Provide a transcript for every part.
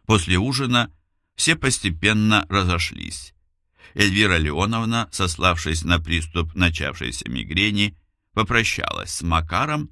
После ужина все постепенно разошлись. Эльвира Леоновна, сославшись на приступ начавшейся мигрени, попрощалась с Макаром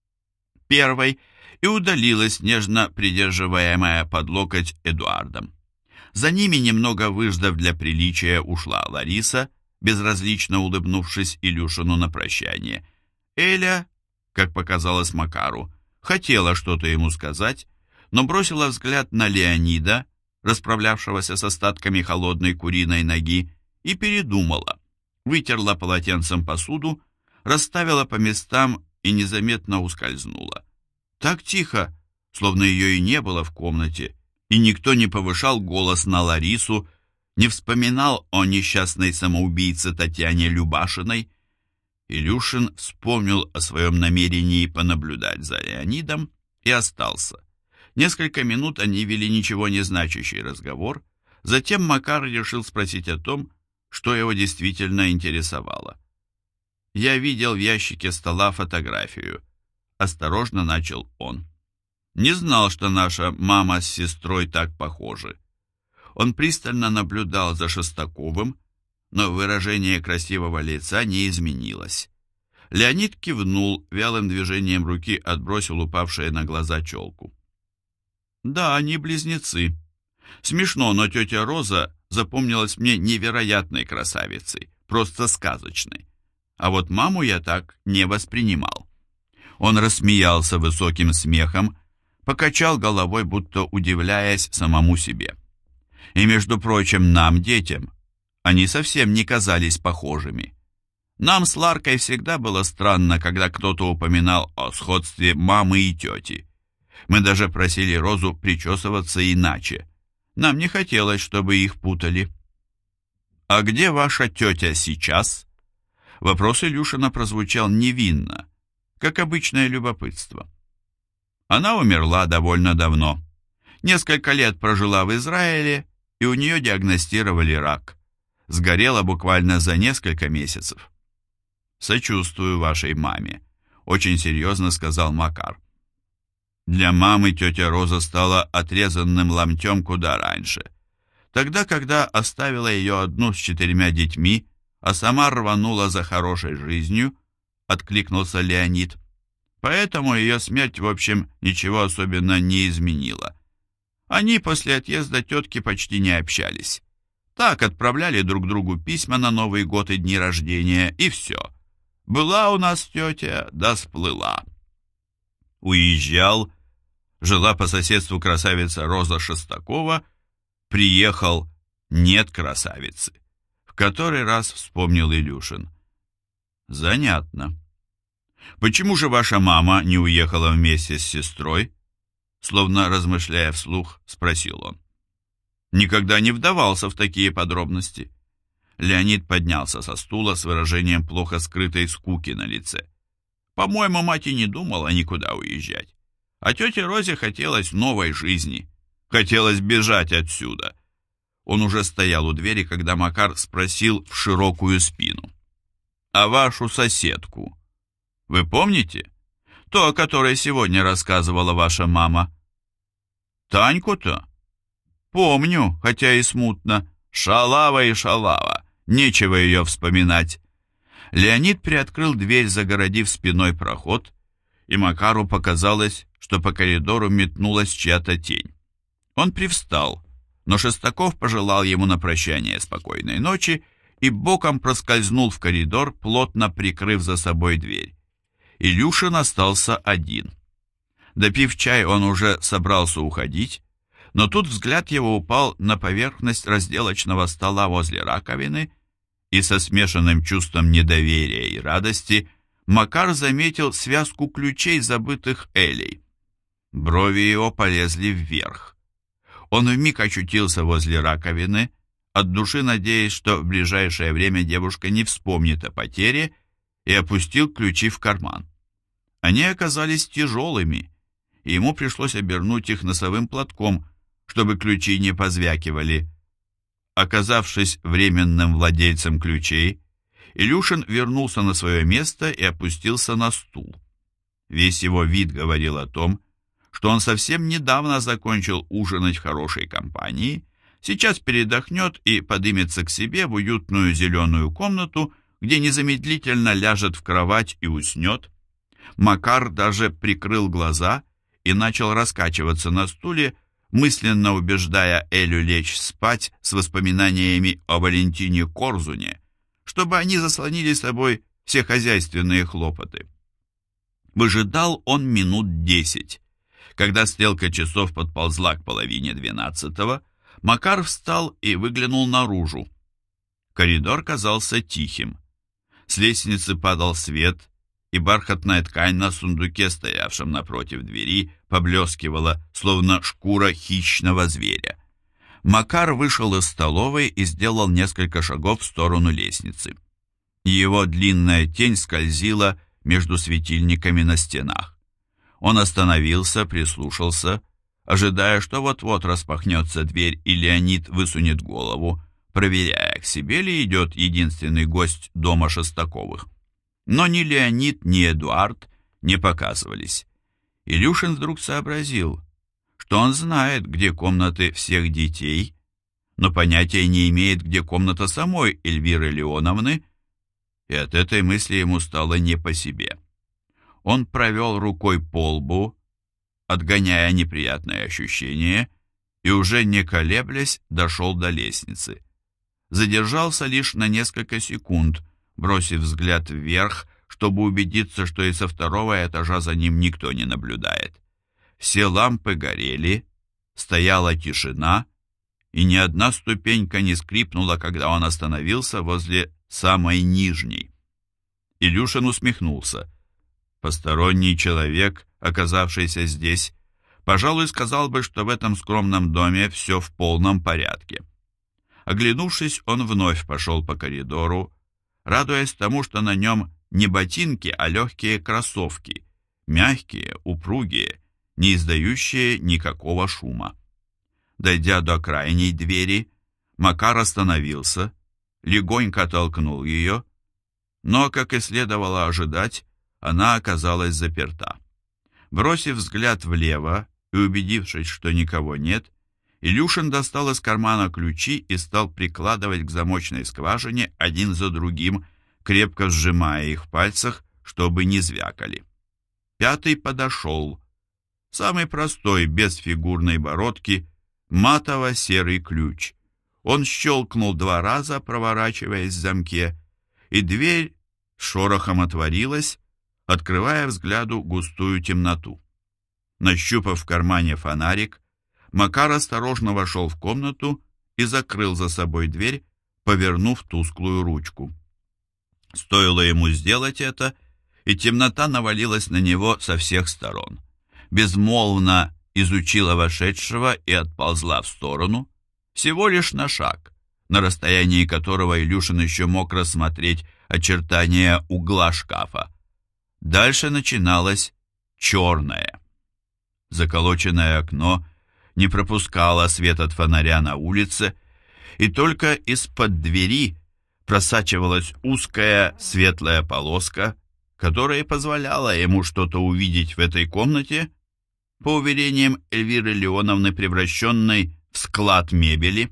первой и удалилась, нежно придерживаемая под локоть Эдуардом. За ними, немного выждав для приличия, ушла Лариса, безразлично улыбнувшись Илюшину на прощание. Эля, как показалось Макару, хотела что-то ему сказать, но бросила взгляд на Леонида, расправлявшегося с остатками холодной куриной ноги, и передумала, вытерла полотенцем посуду, расставила по местам и незаметно ускользнула. Так тихо, словно ее и не было в комнате, и никто не повышал голос на Ларису, не вспоминал о несчастной самоубийце Татьяне Любашиной. Илюшин вспомнил о своем намерении понаблюдать за Леонидом и остался. Несколько минут они вели ничего не значащий разговор, затем Макар решил спросить о том, что его действительно интересовало. «Я видел в ящике стола фотографию», — осторожно начал он. «Не знал, что наша мама с сестрой так похожи». Он пристально наблюдал за Шестаковым, но выражение красивого лица не изменилось. Леонид кивнул, вялым движением руки отбросил упавшие на глаза челку. «Да, они близнецы. Смешно, но тетя Роза запомнилась мне невероятной красавицей, просто сказочной. А вот маму я так не воспринимал». Он рассмеялся высоким смехом, покачал головой, будто удивляясь самому себе. И, между прочим, нам, детям, они совсем не казались похожими. Нам с Ларкой всегда было странно, когда кто-то упоминал о сходстве мамы и тети. Мы даже просили Розу причесываться иначе. Нам не хотелось, чтобы их путали. «А где ваша тетя сейчас?» Вопрос Илюшина прозвучал невинно, как обычное любопытство. Она умерла довольно давно. Несколько лет прожила в Израиле, и у нее диагностировали рак. Сгорела буквально за несколько месяцев. «Сочувствую вашей маме», — очень серьезно сказал Макар. Для мамы тетя Роза стала отрезанным ломтем куда раньше. Тогда, когда оставила ее одну с 4 детьми, а сама рванула за хорошей жизнью, откликнулся Леонид. Поэтому ее смерть, в общем, ничего особенно не изменила. Они после отъезда тетки почти не общались. Так отправляли друг другу письма на Новый год и дни рождения, и все. Была у нас тетя, да сплыла. Уезжал, жила по соседству красавица Роза Шестакова, приехал, нет красавицы. В который раз вспомнил Илюшин. Занятно. Почему же ваша мама не уехала вместе с сестрой? Словно размышляя вслух, спросил он. Никогда не вдавался в такие подробности. Леонид поднялся со стула с выражением плохо скрытой скуки на лице. По-моему, мать и не думала никуда уезжать. А тете Розе хотелось новой жизни. Хотелось бежать отсюда. Он уже стоял у двери, когда Макар спросил в широкую спину. «А вашу соседку вы помните? То, о которой сегодня рассказывала ваша мама?» «Таньку-то?» «Помню, хотя и смутно. Шалава и шалава. Нечего ее вспоминать». Леонид приоткрыл дверь, загородив спиной проход, и Макару показалось, что по коридору метнулась чья-то тень. Он привстал, но Шестаков пожелал ему на прощание спокойной ночи и боком проскользнул в коридор, плотно прикрыв за собой дверь. Илюшин остался один. Допив чай, он уже собрался уходить, но тут взгляд его упал на поверхность разделочного стола возле раковины, и со смешанным чувством недоверия и радости Макар заметил связку ключей, забытых Элей. Брови его полезли вверх. Он вмиг очутился возле раковины, от души надеясь, что в ближайшее время девушка не вспомнит о потере, и опустил ключи в карман. Они оказались тяжелыми, и ему пришлось обернуть их носовым платком, чтобы ключи не позвякивали. Оказавшись временным владельцем ключей, Илюшин вернулся на свое место и опустился на стул. Весь его вид говорил о том, что он совсем недавно закончил ужинать в хорошей компании, сейчас передохнет и подымется к себе в уютную зеленую комнату, где незамедлительно ляжет в кровать и уснет. Макар даже прикрыл глаза и начал раскачиваться на стуле, мысленно убеждая Элю лечь спать с воспоминаниями о Валентине Корзуне, чтобы они заслонили собой все хозяйственные хлопоты. Выжидал он минут 10. Когда стрелка часов подползла к 11:30, Макар встал и выглянул наружу. Коридор казался тихим. С лестницы падал свет, и бархатная ткань на сундуке, стоявшем напротив двери, поблескивала, словно шкура хищного зверя. Макар вышел из столовой и сделал несколько шагов в сторону лестницы. Его длинная тень скользила между светильниками на стенах. Он остановился, прислушался, ожидая, что вот-вот распахнется дверь, и Леонид высунет голову, проверяя, к себе ли идет единственный гость дома Шестаковых. Но ни Леонид, ни Эдуард не показывались. Илюшин вдруг сообразил, что он знает, где комнаты всех детей, но понятия не имеет, где комната самой Эльвиры Леоновны, и от этой мысли ему стало не по себе. Он провел рукой по лбу, отгоняя неприятное ощущение, и уже не колеблясь дошел до лестницы. Задержался лишь на несколько секунд, бросив взгляд вверх, чтобы убедиться, что и со второго этажа за ним никто не наблюдает. Все лампы горели, стояла тишина, и ни одна ступенька не скрипнула, когда он остановился возле самой нижней. Илюшин усмехнулся. Посторонний человек, оказавшийся здесь, пожалуй, сказал бы, что в этом скромном доме все в полном порядке. Оглянувшись, он вновь пошел по коридору, радуясь тому, что на нем не ботинки, а легкие кроссовки, мягкие, упругие, не издающие никакого шума. Дойдя до крайней двери, Макар остановился, легонько толкнул ее, но, как и следовало ожидать, она оказалась заперта. Бросив взгляд влево и убедившись, что никого нет, Илюшин достал из кармана ключи и стал прикладывать к замочной скважине один за другим, крепко сжимая их в пальцах, чтобы не звякали. Пятый подошел. Самый простой, без фигурной бородки, матово-серый ключ. Он щелкнул 2 раза, проворачиваясь в замке, и дверь шорохом отворилась, открывая взгляду густую темноту. Нащупав в кармане фонарик, Макар осторожно вошел в комнату и закрыл за собой дверь, повернув тусклую ручку. Стоило ему сделать это, и темнота навалилась на него со всех сторон. Безмолвно изучила вошедшего и отползла в сторону, всего лишь на шаг, на расстоянии которого Илюшин еще мог рассмотреть очертания угла шкафа. Дальше начиналось черное. Заколоченное окно не пропускало свет от фонаря на улице, и только из-под двери просачивалась узкая светлая полоска, которая позволяла ему что-то увидеть в этой комнате, по уверениям Эльвиры Леоновны, превращенной в склад мебели.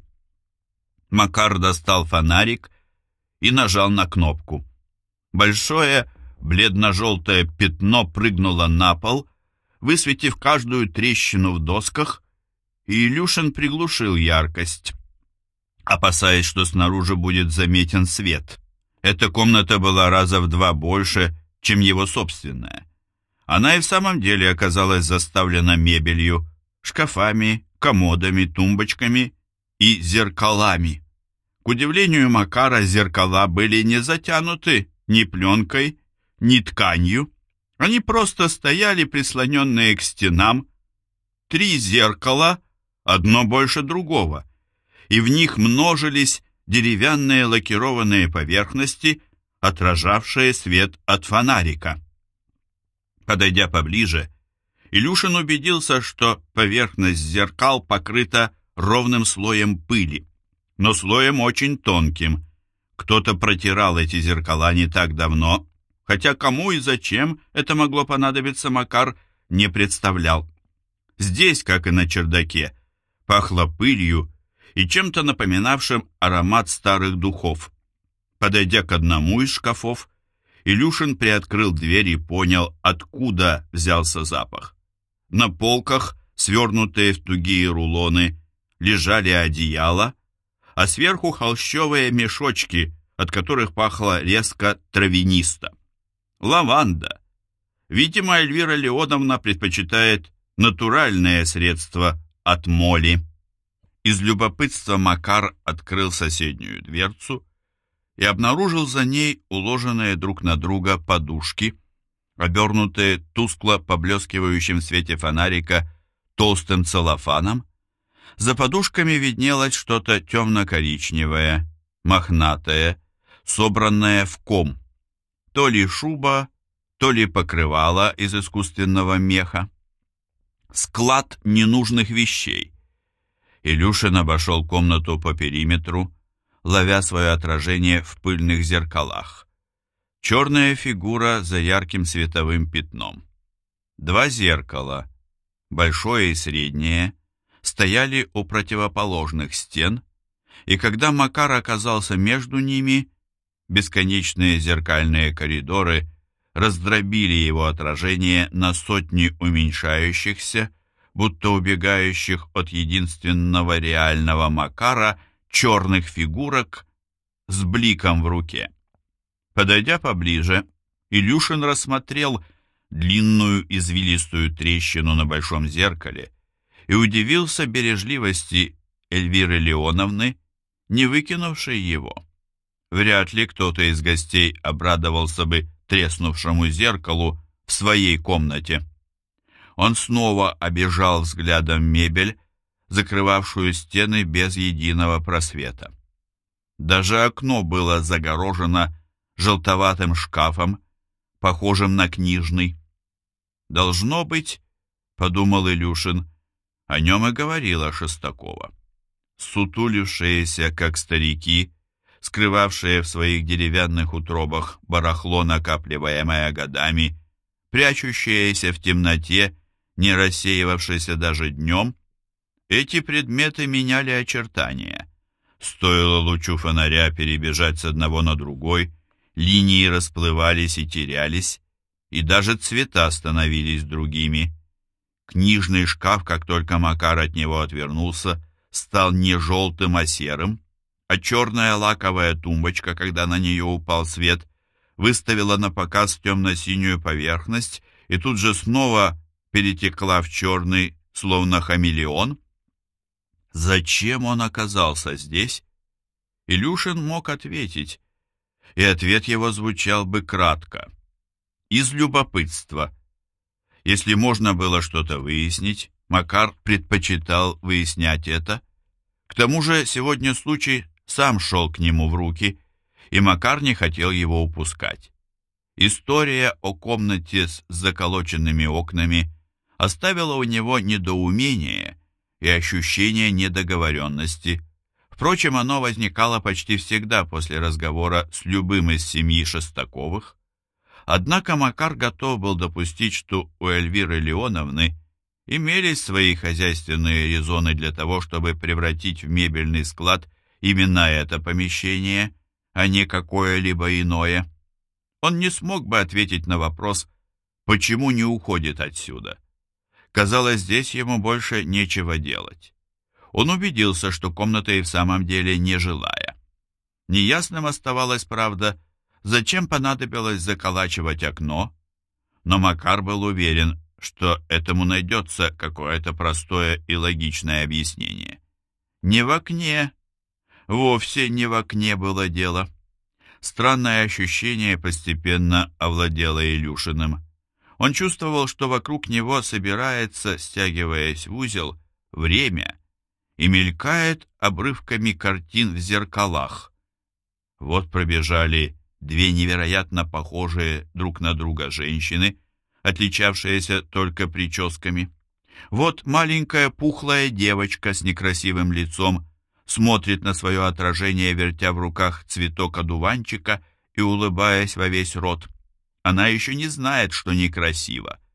Макар достал фонарик и нажал на кнопку. Большое бледно-желтое пятно прыгнуло на пол, высветив каждую трещину в досках, и Илюшин приглушил яркость, опасаясь, что снаружи будет заметен свет. Эта комната была раза в 2 больше, чем его собственная. Она и в самом деле оказалась заставлена мебелью, шкафами, комодами, тумбочками и зеркалами. К удивлению Макара, зеркала были не затянуты ни пленкой, ни тканью. Они просто стояли, прислоненные к стенам. 3 зеркала, одно больше другого, и в них множились деревянные лакированные поверхности, отражавшие свет от фонарика. Подойдя поближе, Илюшин убедился, что поверхность зеркал покрыта ровным слоем пыли, но слоем очень тонким. Кто-то протирал эти зеркала не так давно, хотя кому и зачем это могло понадобиться, Макар не представлял. Здесь, как и на чердаке, пахло пылью и чем-то напоминавшим аромат старых духов. Подойдя к одному из шкафов, Илюшин приоткрыл дверь и понял, откуда взялся запах. На полках, свернутые в тугие рулоны, лежали одеяла, а сверху холщовые мешочки, от которых пахло резко травянисто. Лаванда. Видимо, Эльвира Леоновна предпочитает натуральное средство от моли. Из любопытства Макар открыл соседнюю дверцу и обнаружил за ней уложенные друг на друга подушки, обернутые тускло поблескивающим в свете фонарика толстым целлофаном. За подушками виднелось что-то темно-коричневое, мохнатое, собранное в ком. То ли шуба, то ли покрывало из искусственного меха. Склад ненужных вещей. Илюшин обошел комнату по периметру, ловя свое отражение в пыльных зеркалах. Черная фигура за ярким световым пятном. Два зеркала, большое и среднее, стояли у противоположных стен, и когда Макар оказался между ними, бесконечные зеркальные коридоры раздробили его отражение на сотни уменьшающихся, будто убегающих от единственного реального Макара черных фигурок с бликом в руке. Подойдя поближе, Илюшин рассмотрел длинную извилистую трещину на большом зеркале и удивился бережливости Эльвиры Леоновны, не выкинувшей его. Вряд ли кто-то из гостей обрадовался бы треснувшему зеркалу в своей комнате. Он снова обежал взглядом мебель, закрывавшую стены без единого просвета. Даже окно было загорожено желтоватым шкафом, похожим на книжный. «Должно быть, — подумал Илюшин, — о нем и говорила Шестакова. Сутулившиеся, как старики, скрывавшие в своих деревянных утробах барахло, накапливаемое годами, прячущиеся в темноте, не рассеивавшиеся даже днем, эти предметы меняли очертания. Стоило лучу фонаря перебежать с одного на другой, линии расплывались и терялись, и даже цвета становились другими. Книжный шкаф, как только Макар от него отвернулся, стал не желтым, а серым, а черная лаковая тумбочка, когда на нее упал свет, выставила на показ темно-синюю поверхность и тут же снова перетекла в черный, словно хамелеон. Зачем он оказался здесь? Илюшин мог ответить, и ответ его звучал бы кратко. Из любопытства. Если можно было что-то выяснить, Макар предпочитал выяснять это. К тому же сегодня случай сам шел к нему в руки, и Макар не хотел его упускать. История о комнате с заколоченными окнами оставила у него недоумение и ощущение недоговоренности. Впрочем, оно возникало почти всегда после разговора с любым из семьи Шестаковых. Однако Макар готов был допустить, что у Эльвиры Леоновны имелись свои хозяйственные резоны для того, чтобы превратить в мебельный склад именно это помещение, а не какое-либо иное. Он не смог бы ответить на вопрос, почему не уходит отсюда. Казалось, здесь ему больше нечего делать. Он убедился, что комната и в самом деле нежилая. Неясным оставалось, правда, зачем понадобилось заколачивать окно, но Макар был уверен, что этому найдется какое-то простое и логичное объяснение. Не в окне, вовсе не в окне было дело. Странное ощущение постепенно овладело Илюшиным. Он чувствовал, что вокруг него собирается, стягиваясь в узел, время и мелькает обрывками картин в зеркалах. Вот пробежали две невероятно похожие друг на друга женщины, отличавшиеся только прическами. Вот маленькая пухлая девочка с некрасивым лицом смотрит на свое отражение, вертя в руках цветок одуванчика и улыбаясь во весь рот. Она еще не знает, что некрасиво.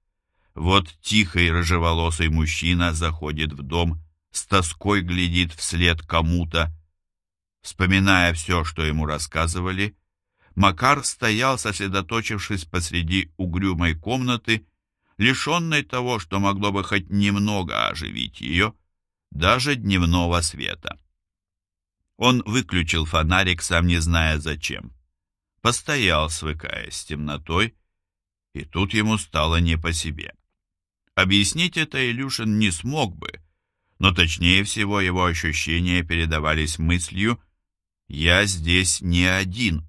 Вот тихий рыжеволосый мужчина заходит в дом, с тоской глядит вслед кому-то. Вспоминая все, что ему рассказывали, Макар стоял, сосредоточившись посреди угрюмой комнаты, лишенной того, что могло бы хоть немного оживить ее, даже дневного света. Он выключил фонарик, сам не зная зачем. Постоял, свыкаясь с темнотой, и тут ему стало не по себе. Объяснить это Илюшин не смог бы, но точнее всего его ощущения передавались мыслью «я здесь не один».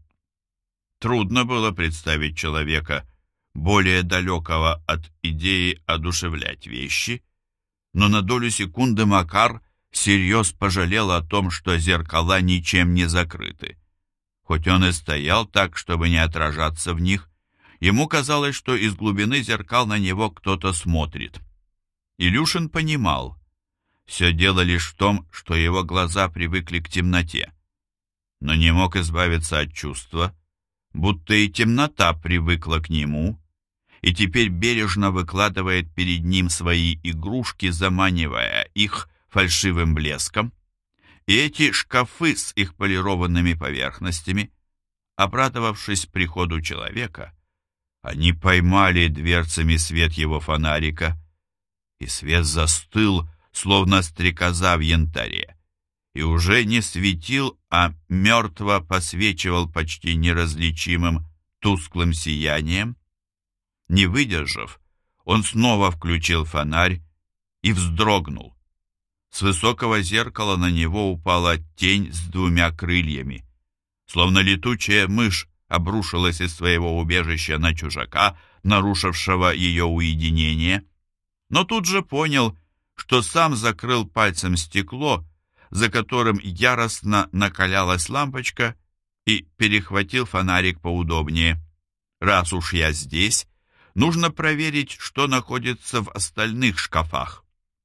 Трудно было представить человека, более далекого от идеи одушевлять вещи, но на долю секунды Макар всерьез пожалел о том, что зеркала ничем не закрыты. Хоть он и стоял так, чтобы не отражаться в них, ему казалось, что из глубины зеркал на него кто-то смотрит. Илюшин понимал, все дело лишь в том, что его глаза привыкли к темноте, но не мог избавиться от чувства, будто и темнота привыкла к нему, и теперь бережно выкладывает перед ним свои игрушки, заманивая их фальшивым блеском. И эти шкафы с их полированными поверхностями, обрадовавшись приходу человека, они поймали дверцами свет его фонарика, и свет застыл, словно стрекоза в янтаре, и уже не светил, а мертво посвечивал почти неразличимым тусклым сиянием. Не выдержав, он снова включил фонарь и вздрогнул. С высокого зеркала на него упала тень с двумя крыльями. Словно летучая мышь обрушилась из своего убежища на чужака, нарушившего ее уединение. Но тут же понял, что сам закрыл пальцем стекло, за которым яростно накалялась лампочка, и перехватил фонарик поудобнее. Раз уж я здесь, нужно проверить, что находится в остальных шкафах.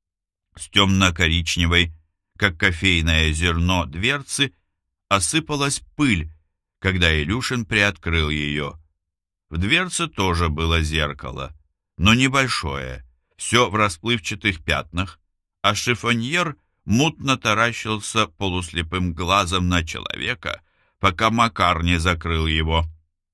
С темно-коричневой, как кофейное зерно, дверцы осыпалась пыль, когда Илюшин приоткрыл ее. В дверце тоже было зеркало, но небольшое, все в расплывчатых пятнах, а шифоньер мутно таращился полуслепым глазом на человека, пока Макар не закрыл его.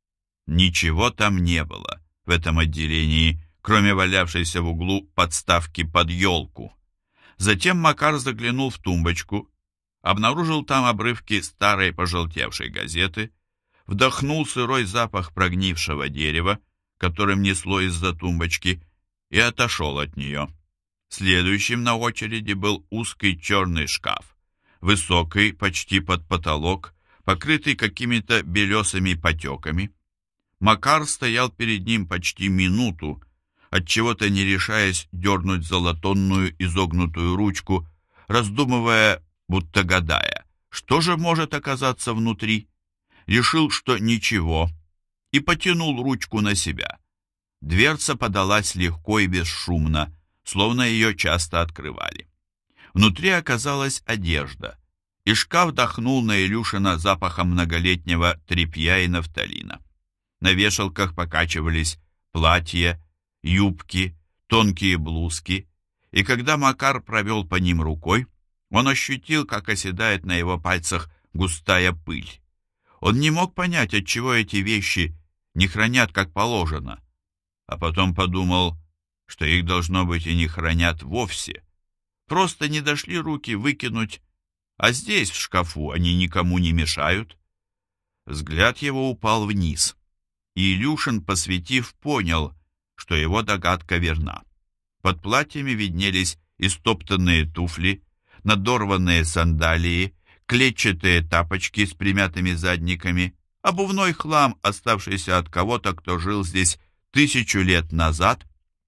Ничего там не было в этом отделении, кроме валявшейся в углу подставки под елку. Затем Макар заглянул в тумбочку, обнаружил там обрывки старой пожелтевшей газеты, вдохнул сырой запах прогнившего дерева, которым несло из-за тумбочки, и отошел от нее. Следующим на очереди был узкий черный шкаф, высокий, почти под потолок, покрытый какими-то белесыми потеками. Макар стоял перед ним почти минуту, отчего-то не решаясь дернуть за латунную изогнутую ручку, раздумывая, будто гадая, что же может оказаться внутри. Решил, что ничего, и потянул ручку на себя. Дверца подалась легко и бесшумно, словно ее часто открывали. Внутри оказалась одежда, и шкаф дохнул на Илюшина запахом многолетнего тряпья и нафталина. На вешалках покачивались платья, юбки, тонкие блузки, и когда Макар провел по ним рукой, он ощутил, как оседает на его пальцах густая пыль. Он не мог понять, отчего эти вещи не хранят как положено, а потом подумал, что их, должно быть, и не хранят вовсе. Просто не дошли руки выкинуть, а здесь, в шкафу, они никому не мешают. Взгляд его упал вниз, и Илюшин, посветив, понял, что его догадка верна. Под платьями виднелись истоптанные туфли, надорванные сандалии, клетчатые тапочки с примятыми задниками, обувной хлам, оставшийся от кого-то, кто жил здесь 1000 лет назад.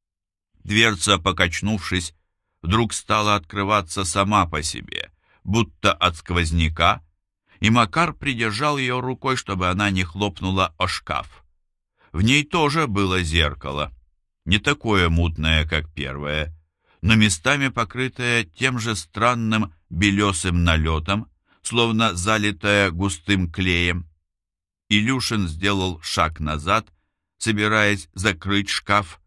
Дверца, покачнувшись, вдруг стала открываться сама по себе, будто от сквозняка, и Макар придержал ее рукой, чтобы она не хлопнула о шкаф. В ней тоже было зеркало, не такое мутное, как первое, но местами покрытое тем же странным белесым налетом, словно залитое густым клеем. Илюшин сделал шаг назад, собираясь закрыть шкаф.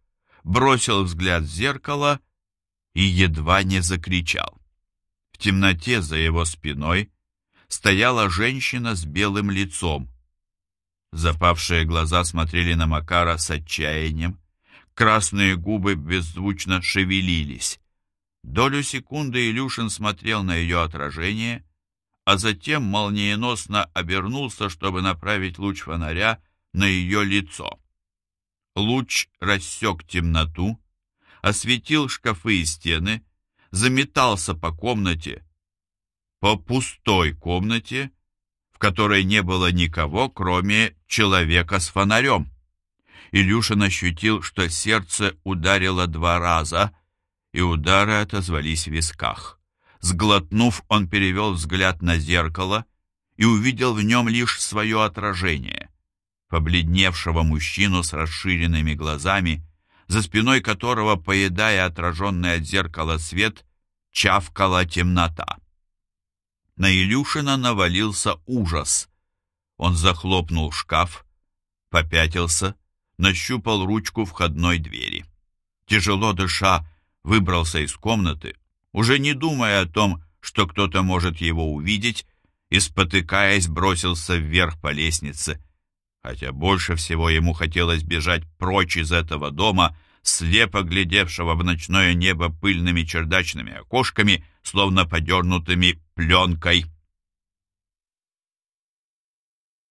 бросил взгляд в зеркало и едва не закричал. В темноте за его спиной стояла женщина с белым лицом. Запавшие глаза смотрели на Макара с отчаянием, красные губы беззвучно шевелились. Долю секунды Илюшин смотрел на ее отражение, а затем молниеносно обернулся, чтобы направить луч фонаря на ее лицо. Луч рассек темноту, осветил шкафы и стены, заметался по комнате, по пустой комнате, в которой не было никого, кроме человека с фонарем. Илюшин ощутил, что сердце ударило 2 раза, и удары отозвались в висках. Сглотнув, он перевел взгляд на зеркало и увидел в нем лишь свое отражение, побледневшего мужчину с расширенными глазами, за спиной которого, поедая отраженный от зеркала свет, чавкала темнота. На Илюшина навалился ужас. Он захлопнул шкаф, попятился, нащупал ручку входной двери. Тяжело дыша, выбрался из комнаты, уже не думая о том, что кто-то может его увидеть, и, спотыкаясь, бросился вверх по лестнице, хотя больше всего ему хотелось бежать прочь из этого дома, слепо глядевшего в ночное небо пыльными чердачными окошками, словно подернутыми пленкой.